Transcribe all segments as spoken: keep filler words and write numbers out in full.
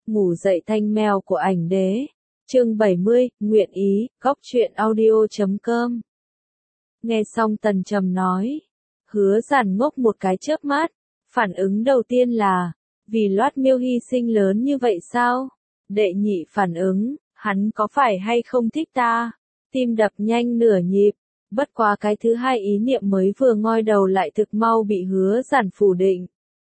Ngủ dậy thanh mèo của ảnh đế. Chương bảy mươi, nguyện ý, góc truyện audio chấm com. Nghe xong Tần Trầm nói. Hứa Giản ngốc một cái chớp mắt. Phản ứng đầu tiên là, vì Loát Miêu hy sinh lớn như vậy sao? Đệ nhị phản ứng, hắn có phải hay không thích ta? Tim đập nhanh nửa nhịp. Bất quá cái thứ hai ý niệm mới vừa ngoi đầu lại thực mau bị Hứa Giản phủ định.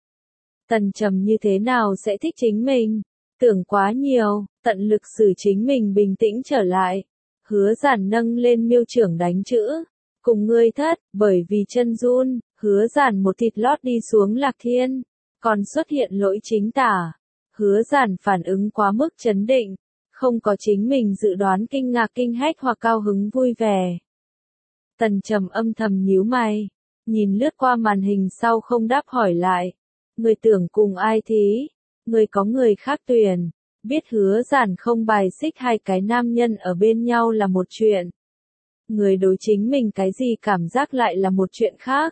Tần Trầm như thế nào sẽ thích chính mình? Tưởng quá nhiều, tận lực xử chính mình bình tĩnh trở lại. Hứa Giản nâng lên miêu trưởng đánh chữ. Cùng ngươi thất, bởi vì chân run, Hứa Giản một thịt lót đi xuống Lạc Thiên. Còn xuất hiện lỗi chính tả. Hứa Giản phản ứng quá mức chấn định. Không có chính mình dự đoán kinh ngạc kinh hách hoặc cao hứng vui vẻ. Tần Trầm âm thầm nhíu mày. Nhìn lướt qua màn hình sau không đáp hỏi lại. Người tưởng cùng ai thí? Người có người khác tuyển. Biết Hứa Giản không bài xích hai cái nam nhân ở bên nhau là một chuyện. Người đối chính mình cái gì cảm giác lại là một chuyện khác.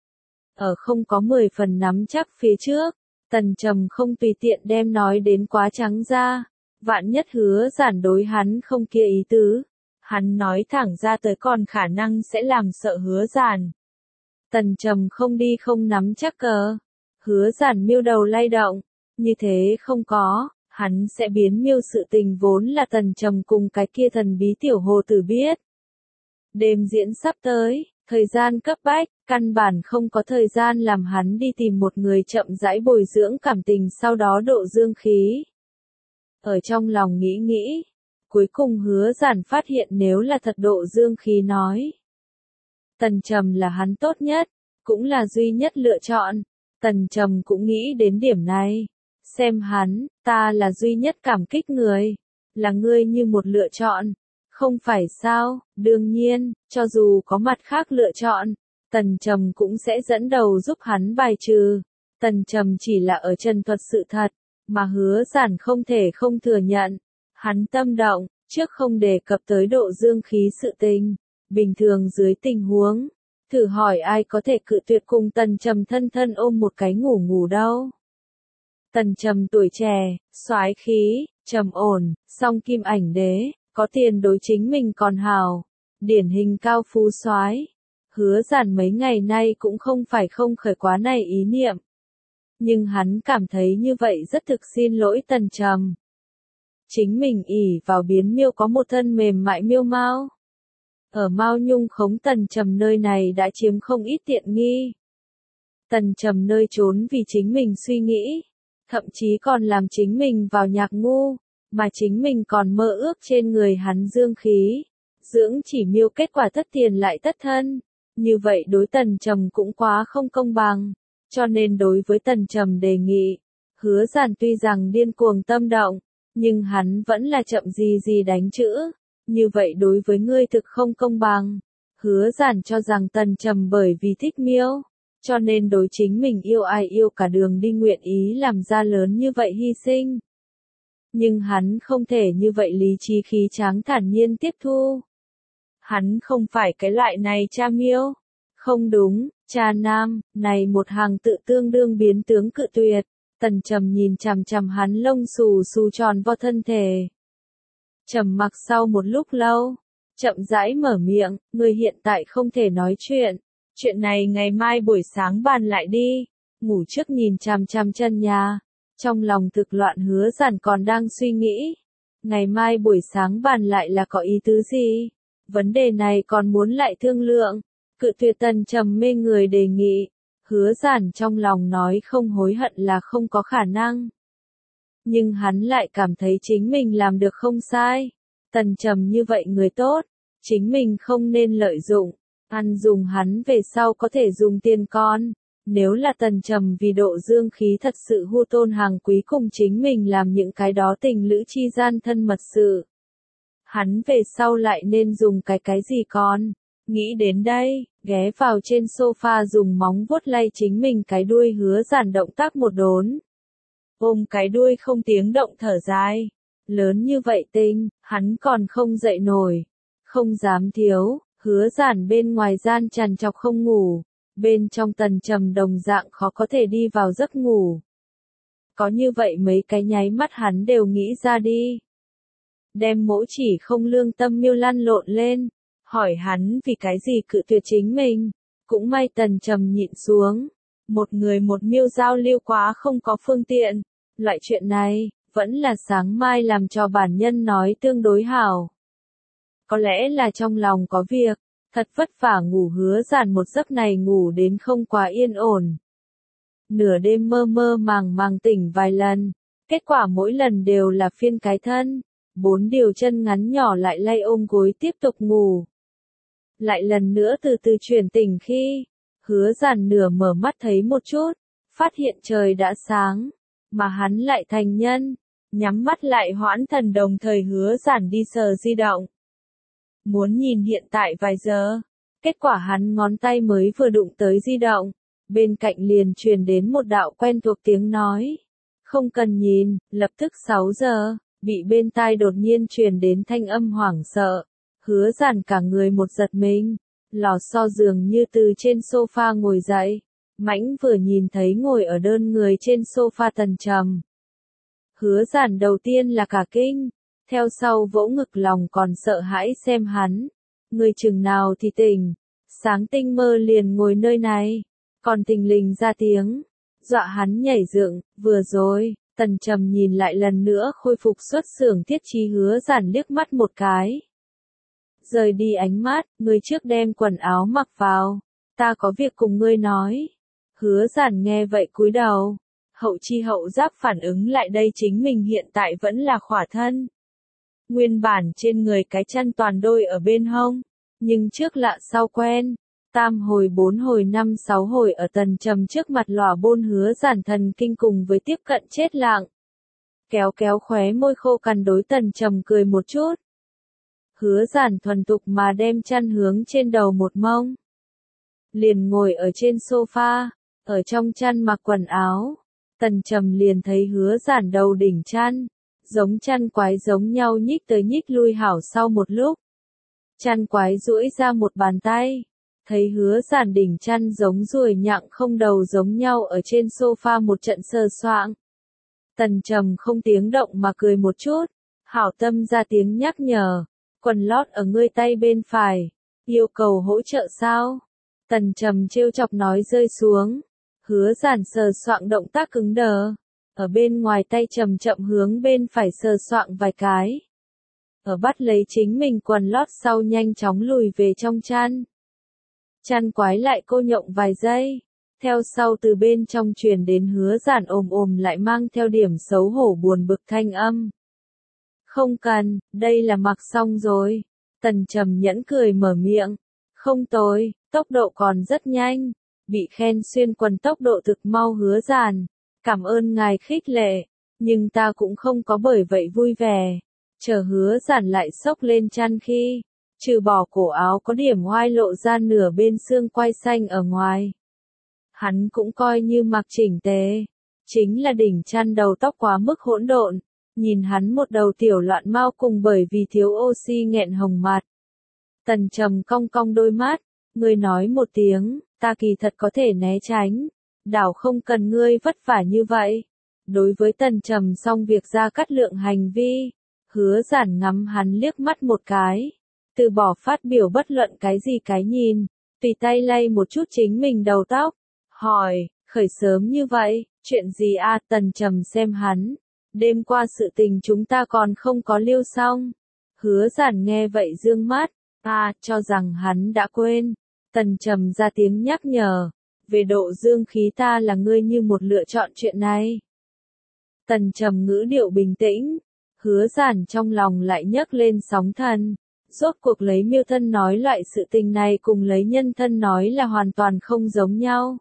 Ở không có mười phần nắm chắc phía trước, Tần Trầm không tùy tiện đem nói đến quá trắng ra. Vạn nhất Hứa Giản đối hắn không kia ý tứ. Hắn nói thẳng ra tới còn khả năng sẽ làm sợ Hứa Giản. Tần Trầm không đi không nắm chắc cờ. Hứa Giản miêu đầu lay động. Như thế không có, hắn sẽ biến miêu sự tình vốn là Tần Trầm cùng cái kia thần bí tiểu hồ tử biết. Đêm diễn sắp tới, thời gian cấp bách, căn bản không có thời gian làm hắn đi tìm một người chậm rãi bồi dưỡng cảm tình sau đó độ dương khí. Ở trong lòng nghĩ nghĩ, cuối cùng Hứa Giản phát hiện nếu là thật độ dương khí nói. Tần Trầm là hắn tốt nhất, cũng là duy nhất lựa chọn. Tần Trầm cũng nghĩ đến điểm này. Xem hắn, ta là duy nhất cảm kích người. Là ngươi như một lựa chọn. Không phải sao, đương nhiên, cho dù có mặt khác lựa chọn, Tần Trầm cũng sẽ dẫn đầu giúp hắn bài trừ. Tần Trầm chỉ là ở chân thuật sự thật, mà Hứa Giản không thể không thừa nhận. Hắn tâm động, trước không đề cập tới độ dương khí sự tình. Bình thường dưới tình huống, thử hỏi ai có thể cự tuyệt cùng Tần Trầm thân thân ôm một cái ngủ ngủ đâu. Tần Trầm tuổi trẻ, soái khí, trầm ổn, song kim ảnh đế, có tiền đối chính mình còn hào, điển hình cao phú soái. Hứa Giản mấy ngày nay cũng không phải không khởi quá này ý niệm. Nhưng hắn cảm thấy như vậy rất thực xin lỗi Tần Trầm. Chính mình ỷ vào biến miêu có một thân mềm mại miêu mao. Ở Mao Nhung khống Tần Trầm nơi này đã chiếm không ít tiện nghi. Tần Trầm nơi trốn vì chính mình suy nghĩ. Thậm chí còn làm chính mình vào nhạc ngu, mà chính mình còn mơ ước trên người hắn dương khí. Dưỡng chỉ miêu kết quả tất tiền lại tất thân. Như vậy đối Tần Trầm cũng quá không công bằng. Cho nên đối với Tần Trầm đề nghị, Hứa Giản tuy rằng điên cuồng tâm động, nhưng hắn vẫn là chậm gì gì đánh chữ. Như vậy đối với ngươi thực không công bằng. Hứa Giản cho rằng Tần Trầm bởi vì thích miêu, cho nên đối chính mình yêu ai yêu cả đường đi nguyện ý làm ra lớn như vậy hy sinh. Nhưng hắn không thể như vậy lý trí khí tráng thản nhiên tiếp thu. Hắn không phải cái loại này cha miêu. Không đúng, cha nam, này một hàng tự tương đương biến tướng cự tuyệt. Tần Trầm nhìn chằm chằm hắn lông xù xù tròn vo thân thể. Trầm mặc sau một lúc lâu, chậm rãi mở miệng, người hiện tại không thể nói chuyện. Chuyện này ngày mai buổi sáng bàn lại đi. Ngủ trước nhìn chằm chằm chân nhà. Trong lòng thực loạn Hứa Giản còn đang suy nghĩ. Ngày mai buổi sáng bàn lại là có ý tứ gì? Vấn đề này còn muốn lại thương lượng. Cự tuyệt Tần Trầm mê người đề nghị. Hứa Giản trong lòng nói không hối hận là không có khả năng. Nhưng hắn lại cảm thấy chính mình làm được không sai. Tần Trầm như vậy người tốt. Chính mình không nên lợi dụng. Ăn dùng hắn về sau có thể dùng tiền con. Nếu là Tần Trầm vì độ dương khí thật sự hu tôn hàng quý cùng chính mình làm những cái đó tình lữ chi gian thân mật sự. Hắn về sau lại nên dùng cái cái gì con. Nghĩ đến đây, ghé vào trên sofa dùng móng vuốt lay chính mình cái đuôi Hứa Giản động tác một đốn. Ôm cái đuôi không tiếng động thở dài. Lớn như vậy tinh, hắn còn không dậy nổi. Không dám thiếu. Hứa Giản bên ngoài gian trằn trọc không ngủ, bên trong Tần Trầm đồng dạng khó có thể đi vào giấc ngủ. Có như vậy mấy cái nháy mắt hắn đều nghĩ ra đi. Đem Mỗ Chỉ không lương tâm miêu lăn lộn lên, hỏi hắn vì cái gì cự tuyệt chính mình. Cũng may Tần Trầm nhịn xuống. Một người một miêu giao lưu quá không có phương tiện. Loại chuyện này, vẫn là sáng mai làm cho bản nhân nói tương đối hảo. Có lẽ là trong lòng có việc, thật vất vả ngủ Hứa Giản một giấc này ngủ đến không quá yên ổn. Nửa đêm mơ mơ màng màng tỉnh vài lần, kết quả mỗi lần đều là phiên cái thân, bốn điều chân ngắn nhỏ lại lay ôm gối tiếp tục ngủ. Lại lần nữa từ từ chuyển tỉnh khi, Hứa Giản nửa mở mắt thấy một chút, phát hiện trời đã sáng, mà hắn lại thành nhân, nhắm mắt lại hoãn thần đồng thời Hứa Giản đi sờ di động. Muốn nhìn hiện tại vài giờ, kết quả hắn ngón tay mới vừa đụng tới di động, bên cạnh liền truyền đến một đạo quen thuộc tiếng nói. Không cần nhìn, lập tức sáu giờ, bị bên tai đột nhiên truyền đến thanh âm hoảng sợ. Hứa Giản cả người một giật mình, lò xo dường như từ trên sofa ngồi dậy, mãnh vừa nhìn thấy ngồi ở đơn người trên sofa Tần Trầm. Hứa Giản đầu tiên là cả kinh, theo sau vỗ ngực lòng còn sợ hãi xem hắn. Người chừng nào thì tỉnh, sáng tinh mơ liền ngồi nơi này, còn thình lình ra tiếng, dọa hắn nhảy dựng. Vừa rồi, Tần Trầm nhìn lại lần nữa khôi phục xuất xưởng thiết trí Hứa Giản liếc mắt một cái. Rời đi ánh mắt, người trước đem quần áo mặc vào, ta có việc cùng ngươi nói. Hứa Giản nghe vậy cúi đầu, hậu chi hậu giác phản ứng lại đây chính mình hiện tại vẫn là khỏa thân. Nguyên bản trên người cái chăn toàn đôi ở bên hông, nhưng trước lạ sau quen, tam hồi bốn hồi năm sáu hồi ở Tần Trầm trước mặt lòa bôn Hứa Giản thần kinh cùng với tiếp cận chết lặng. Kéo kéo khóe môi khô cằn đối Tần Trầm cười một chút. Hứa Giản thuần tục mà đem chăn hướng trên đầu một mông. Liền ngồi ở trên sofa, ở trong chăn mặc quần áo. Tần Trầm liền thấy Hứa Giản đầu đỉnh chăn, giống chăn quái giống nhau nhích tới nhích lui hảo sau một lúc. Chăn quái duỗi ra một bàn tay, thấy Hứa Giản đỉnh chăn giống ruồi nhặng không đầu giống nhau ở trên sofa một trận sờ soạng. Tần Trầm không tiếng động mà cười một chút, hảo tâm ra tiếng nhắc nhở, quần lót ở ngươi tay bên phải, yêu cầu hỗ trợ sao? Tần Trầm trêu chọc nói rơi xuống, Hứa Giản sờ soạng động tác cứng đờ, ở bên ngoài tay chậm chậm hướng bên phải sờ soạng vài cái. Ở bắt lấy chính mình quần lót sau nhanh chóng lùi về trong chăn. Chăn quái lại cô nhộng vài giây, theo sau từ bên trong truyền đến Hứa Giản ồm ồm lại mang theo điểm xấu hổ buồn bực thanh âm. Không cần, đây là mặc xong rồi. Tần Trầm nhẫn cười mở miệng. Không tồi, tốc độ còn rất nhanh. Bị khen xuyên quần tốc độ thực mau Hứa Giản. Cảm ơn ngài khích lệ, nhưng ta cũng không có bởi vậy vui vẻ. Chờ Hứa Giản lại xốc lên chăn khi, trừ bỏ cổ áo có điểm oai lộ ra nửa bên xương quai xanh ở ngoài. Hắn cũng coi như mặc chỉnh tề, chính là đỉnh chăn đầu tóc quá mức hỗn độn, nhìn hắn một đầu tiểu loạn mao cùng bởi vì thiếu oxy nghẹn hồng mặt. Tần Trầm cong cong đôi mắt, ngươi nói một tiếng, ta kỳ thật có thể né tránh, đảo không cần ngươi vất vả như vậy. Đối với Tần Trầm xong việc ra cắt lượng hành vi, Hứa Giản ngắm hắn liếc mắt một cái, từ bỏ phát biểu bất luận cái gì cái nhìn, tùy tay lay một chút chính mình đầu tóc, hỏi, khởi sớm như vậy, chuyện gì a? Tần Trầm xem hắn, đêm qua sự tình chúng ta còn không có liêu xong. Hứa Giản nghe vậy dương mắt, a, cho rằng hắn đã quên. Tần Trầm ra tiếng nhắc nhở, về độ dương khí ta là ngươi như một lựa chọn chuyện này. Tần Trầm ngữ điệu bình tĩnh, Hứa Giản trong lòng lại nhấc lên sóng thần. Rốt cuộc lấy miêu thân nói loại sự tình này cùng lấy nhân thân nói là hoàn toàn không giống nhau.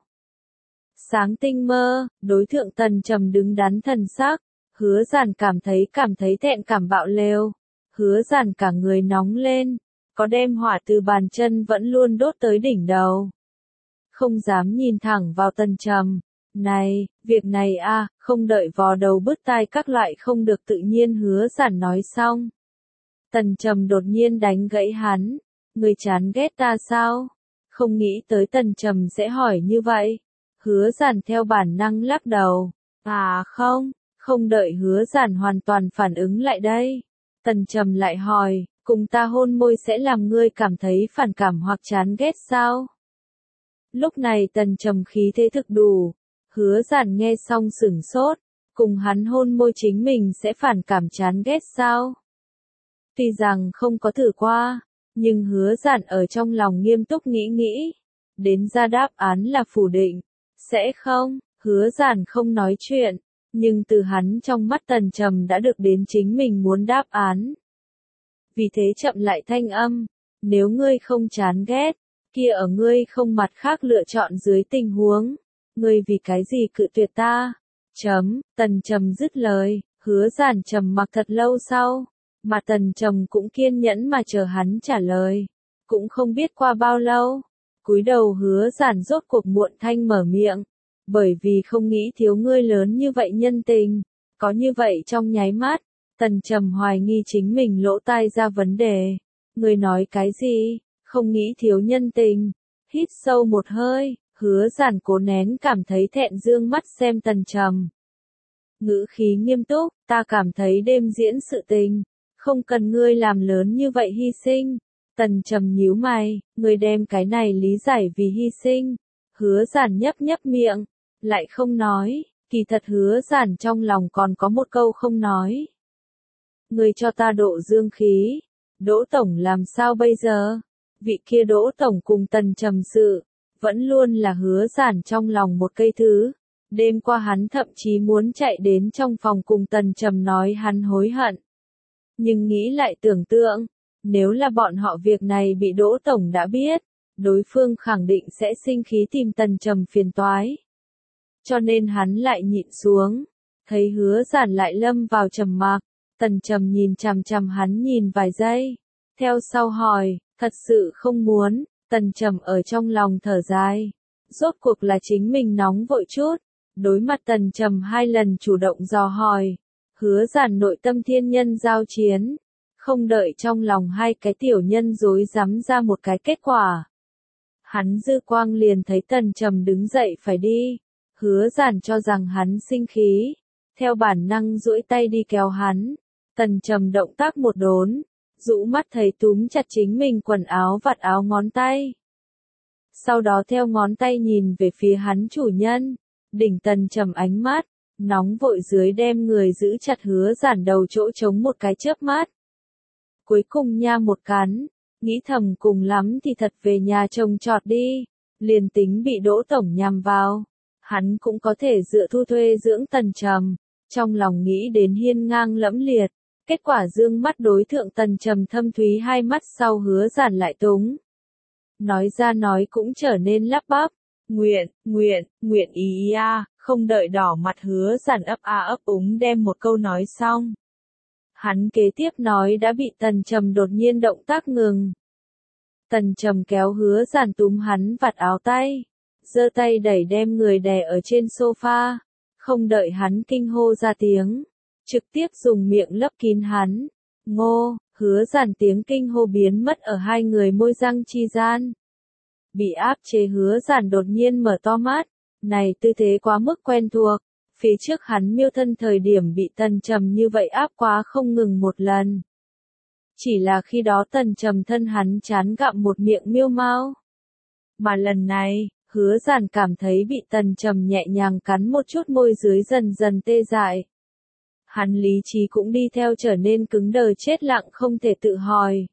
Sáng tinh mơ, đối thượng Tần Trầm đứng đắn thần sắc, Hứa Giản cảm thấy cảm thấy thẹn cảm bạo lều. Hứa Giản cả người nóng lên, có đem hỏa từ bàn chân vẫn luôn đốt tới đỉnh đầu. Không dám nhìn thẳng vào Tần Trầm. Này, việc này a, không đợi vò đầu bứt tai các loại không được tự nhiên Hứa Giản nói xong. Tần Trầm đột nhiên đánh gãy hắn, người chán ghét ta sao? Không nghĩ tới Tần Trầm sẽ hỏi như vậy. Hứa Giản theo bản năng lắc đầu, À không, không đợi Hứa Giản hoàn toàn phản ứng lại đây. Tần Trầm lại hỏi, cùng ta hôn môi sẽ làm ngươi cảm thấy phản cảm hoặc chán ghét sao? Lúc này Tần Trầm khí thế thực đủ, Hứa Giản nghe xong sửng sốt, cùng hắn hôn môi chính mình sẽ phản cảm chán ghét sao? Tuy rằng không có thử qua, nhưng Hứa Giản ở trong lòng nghiêm túc nghĩ nghĩ, đến ra đáp án là phủ định, sẽ không. Hứa Giản không nói chuyện, nhưng từ hắn trong mắt Tần Trầm đã được đến chính mình muốn đáp án. Vì thế chậm lại thanh âm, nếu ngươi không chán ghét, kia ở ngươi không mặt khác lựa chọn dưới tình huống, ngươi vì cái gì cự tuyệt ta? Chấm, Tần Trầm dứt lời, Hứa Giản trầm mặc thật lâu sau, mà Tần Trầm cũng kiên nhẫn mà chờ hắn trả lời. Cũng không biết qua bao lâu, cúi đầu Hứa Giản rốt cuộc muộn thanh mở miệng, bởi vì không nghĩ thiếu ngươi lớn như vậy nhân tình, có như vậy trong nháy mắt, Tần Trầm hoài nghi chính mình lỗ tai ra vấn đề. Ngươi nói cái gì? Không nghĩ thiếu nhân tình. Hít sâu một hơi, Hứa Giản cố nén cảm thấy thẹn dương mắt xem Tần Trầm. Ngữ khí nghiêm túc, ta cảm thấy đêm diễn sự tình, không cần ngươi làm lớn như vậy hy sinh. Tần Trầm nhíu mày, ngươi đem cái này lý giải vì hy sinh. Hứa Giản nhấp nhấp miệng, lại không nói, kỳ thật Hứa Giản trong lòng còn có một câu không nói. Ngươi cho ta độ dương khí, Đỗ Tổng làm sao bây giờ? Vị kia Đỗ Tổng cùng Tần Trầm sự, vẫn luôn là Hứa Giản trong lòng một cây thứ. Đêm qua hắn thậm chí muốn chạy đến trong phòng cùng Tần Trầm nói hắn hối hận. Nhưng nghĩ lại tưởng tượng, nếu là bọn họ việc này bị Đỗ Tổng đã biết, đối phương khẳng định sẽ sinh khí tìm Tần Trầm phiền toái. Cho nên hắn lại nhịn xuống, thấy Hứa Giản lại lâm vào trầm mặc, Tần Trầm nhìn chằm chằm hắn nhìn vài giây, theo sau hỏi, thật sự không muốn. Tần Trầm ở trong lòng thở dài, rốt cuộc là chính mình nóng vội chút. Đối mặt Tần Trầm hai lần chủ động dò hỏi, Hứa Giản nội tâm thiên nhân giao chiến, không đợi trong lòng hai cái tiểu nhân rối rắm ra một cái kết quả. Hắn dư quang liền thấy Tần Trầm đứng dậy phải đi, Hứa Giản cho rằng hắn sinh khí, theo bản năng duỗi tay đi kéo hắn. Tần Trầm động tác một đốn, rũ mắt thấy túm chặt chính mình quần áo vạt áo ngón tay. Sau đó theo ngón tay nhìn về phía hắn chủ nhân, đỉnh Tần Trầm ánh mắt, nóng vội dưới đem người giữ chặt Hứa Giản đầu chỗ trống một cái chớp mắt. Cuối cùng nha một cắn, nghĩ thầm cùng lắm thì thật về nhà trông trọt đi, liền tính bị Đỗ Tổng nhằm vào, hắn cũng có thể dựa thu thuê dưỡng Tần Trầm, trong lòng nghĩ đến hiên ngang lẫm liệt. Kết quả dương mắt đối thượng Tần Trầm thâm thúy hai mắt sau Hứa Giản lại túng. Nói ra nói cũng trở nên lắp bắp, nguyện, nguyện, nguyện ý a, không đợi đỏ mặt Hứa Giản ấp a ấp úng đem một câu nói xong. Hắn kế tiếp nói đã bị Tần Trầm đột nhiên động tác ngừng. Tần Trầm kéo Hứa Giản túm hắn vạt áo tay, giơ tay đẩy đem người đè ở trên sofa, không đợi hắn kinh hô ra tiếng, trực tiếp dùng miệng lấp kín hắn. Ngô, Hứa Giản tiếng kinh hô biến mất ở hai người môi răng chi gian. Bị áp chế Hứa Giản đột nhiên mở to mắt, này tư thế quá mức quen thuộc, phía trước hắn miêu thân thời điểm bị Tần Trầm như vậy áp quá không ngừng một lần. Chỉ là khi đó Tần Trầm thân hắn chán gặm một miệng miêu mao. Mà lần này, Hứa Giản cảm thấy bị Tần Trầm nhẹ nhàng cắn một chút môi dưới dần dần tê dại. Hắn lý trí cũng đi theo trở nên cứng đờ chết lặng không thể tự hỏi.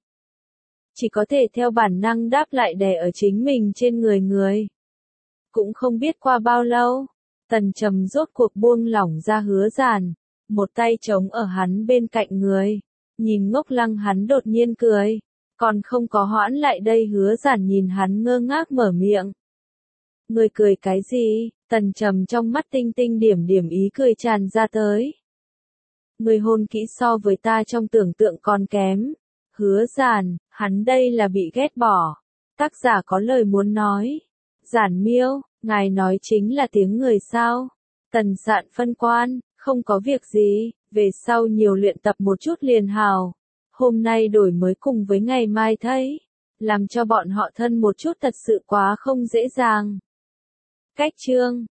Chỉ có thể theo bản năng đáp lại đè ở chính mình trên người người. Cũng không biết qua bao lâu, Tần Trầm rốt cuộc buông lỏng ra Hứa Giản, một tay chống ở hắn bên cạnh người, nhìn ngốc lăng hắn đột nhiên cười, còn không có hoãn lại đây Hứa Giản nhìn hắn ngơ ngác mở miệng. Người cười cái gì? Tần Trầm trong mắt tinh tinh điểm điểm ý cười tràn ra tới. Người hôn kỹ so với ta trong tưởng tượng còn kém. Hứa Giản, hắn đây là bị ghét bỏ. Tác giả có lời muốn nói. Giản miêu, ngài nói chính là tiếng người sao? Tần Sạn phân quan, không có việc gì, về sau nhiều luyện tập một chút liền hào. Hôm nay đổi mới cùng với ngày mai thấy, làm cho bọn họ thân một chút thật sự quá không dễ dàng. Cách chương